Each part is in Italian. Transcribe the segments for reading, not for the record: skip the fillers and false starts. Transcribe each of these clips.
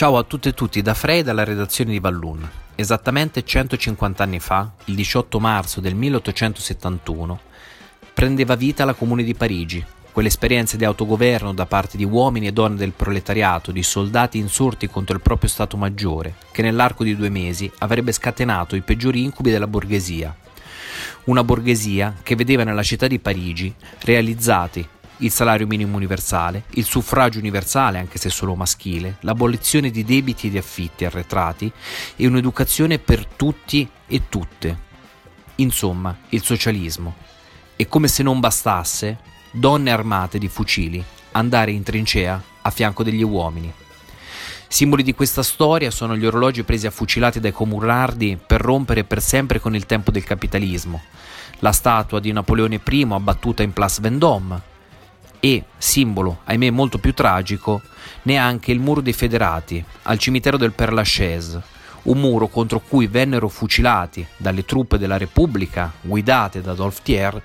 Ciao a tutte e tutti da Frey dalla redazione di Vallun. Esattamente 150 anni fa, il 18 marzo del 1871, prendeva vita la Comune di Parigi, quell'esperienza di autogoverno da parte di uomini e donne del proletariato, di soldati insorti contro il proprio Stato Maggiore, che nell'arco di 2 mesi avrebbe scatenato i peggiori incubi della borghesia. Una borghesia che vedeva nella città di Parigi realizzati il salario minimo universale, il suffragio universale anche se solo maschile, l'abolizione di debiti e di affitti arretrati e un'educazione per tutti e tutte. Insomma, il socialismo. E come se non bastasse, donne armate di fucili andare in trincea a fianco degli uomini. Simboli di questa storia sono gli orologi presi a fucilate dai comunardi per rompere per sempre con il tempo del capitalismo, la statua di Napoleone I abbattuta in Place Vendôme, e, simbolo, ahimè molto più tragico, neanche il muro dei Federati al cimitero del Père Lachaise, un muro contro cui vennero fucilati dalle truppe della Repubblica guidate da Adolphe Thiers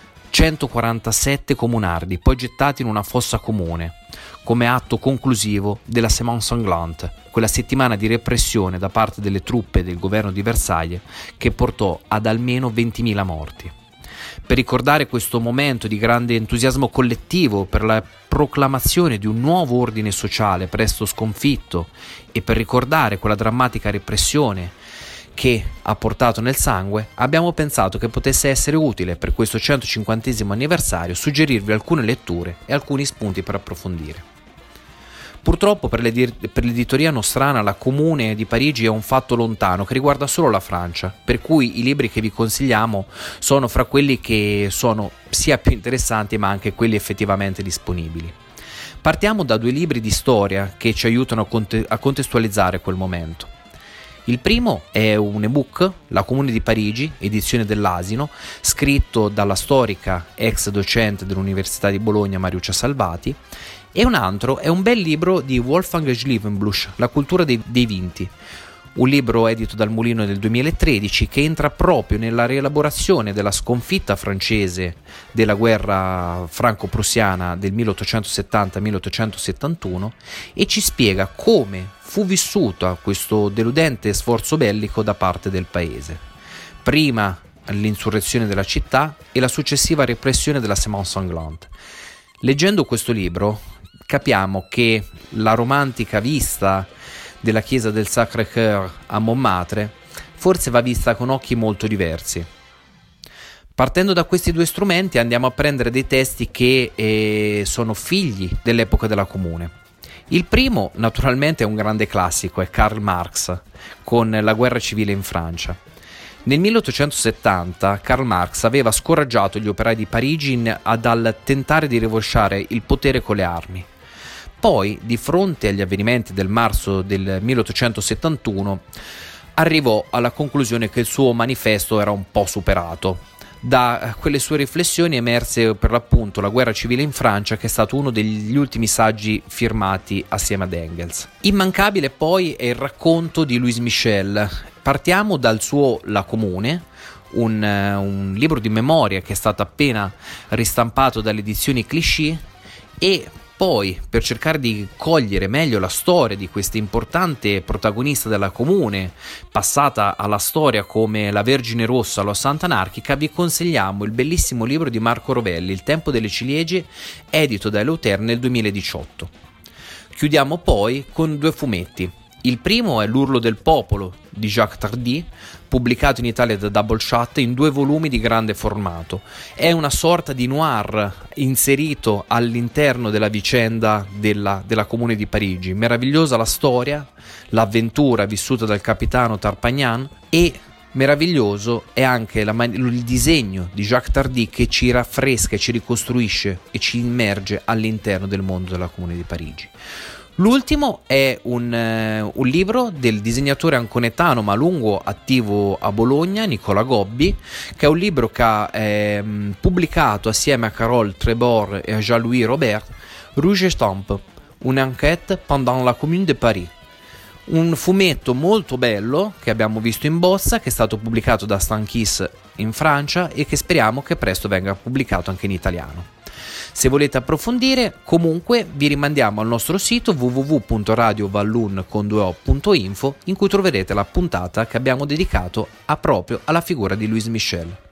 147 comunardi, poi gettati in una fossa comune, come atto conclusivo della Semaine Sanglante, quella settimana di repressione da parte delle truppe del governo di Versailles che portò ad almeno 20.000 morti. Per ricordare questo momento di grande entusiasmo collettivo per la proclamazione di un nuovo ordine sociale presto sconfitto e per ricordare quella drammatica repressione che ha portato nel sangue, abbiamo pensato che potesse essere utile per questo 150° anniversario suggerirvi alcune letture e alcuni spunti per approfondire. Purtroppo per l'editoria nostrana la Comune di Parigi è un fatto lontano che riguarda solo la Francia, per cui i libri che vi consigliamo sono fra quelli che sono sia più interessanti ma anche quelli effettivamente disponibili. Partiamo da 2 libri di storia che ci aiutano a contestualizzare quel momento. Il primo è un ebook, La Comune di Parigi, edizione dell'Asino, scritto dalla storica ex docente dell'Università di Bologna Mariuccia Salvati, e un altro è un bel libro di Wolfgang Schlieffenbusch, La cultura dei vinti, un libro edito dal Mulino del 2013 che entra proprio nella rielaborazione della sconfitta francese della guerra franco-prussiana del 1870-1871 e ci spiega come fu vissuto questo deludente sforzo bellico da parte del paese. Prima l'insurrezione della città e la successiva repressione della Semaine Sanglante. Leggendo questo libro capiamo che la romantica vista della chiesa del Sacré-Cœur a Montmartre forse va vista con occhi molto diversi. Partendo da questi 2 strumenti andiamo a prendere dei testi che sono figli dell'epoca della Comune. Il primo naturalmente è un grande classico, è Karl Marx con La guerra civile in Francia. Nel 1870 Karl Marx aveva scoraggiato gli operai di Parigi dal tentare di rovesciare il potere con le armi. Poi, di fronte agli avvenimenti del marzo del 1871, arrivò alla conclusione che il suo manifesto era un po' superato. Da quelle sue riflessioni emerse per l'appunto La guerra civile in Francia, che è stato uno degli ultimi saggi firmati assieme ad Engels. Immancabile poi è il racconto di Louis Michel. Partiamo dal suo La Comune, un libro di memoria che è stato appena ristampato dalle edizioni Clichy, e poi, per cercare di cogliere meglio la storia di questa importante protagonista della Comune, passata alla storia come la Vergine Rossa allo Santa Anarchica, vi consigliamo il bellissimo libro di Marco Rovelli, Il tempo delle ciliegie, edito da Eleuthère nel 2018. Chiudiamo poi con 2 fumetti. Il primo è L'urlo del popolo di Jacques Tardy, pubblicato in Italia da Double Shot in 2 volumi di grande formato. È una sorta di noir inserito all'interno della vicenda della Comune di Parigi. Meravigliosa la storia, l'avventura vissuta dal capitano Tarpagnan, e meraviglioso è anche il disegno di Jacques Tardy che ci raffresca, ci ricostruisce e ci immerge all'interno del mondo della Comune di Parigi. L'ultimo è un libro del disegnatore anconetano ma a lungo attivo a Bologna, Nicola Gobbi, che è un libro che ha pubblicato assieme a Carole Trebord e a Jean-Louis Robert, Rouge Estampe, un'enquête pendant la Commune de Paris. Un fumetto molto bello che abbiamo visto in bozza, che è stato pubblicato da Stanchis in Francia e che speriamo che presto venga pubblicato anche in italiano. Se volete approfondire, comunque vi rimandiamo al nostro sito www.radiovallun.info, in cui troverete la puntata che abbiamo dedicato proprio alla figura di Louis Michel.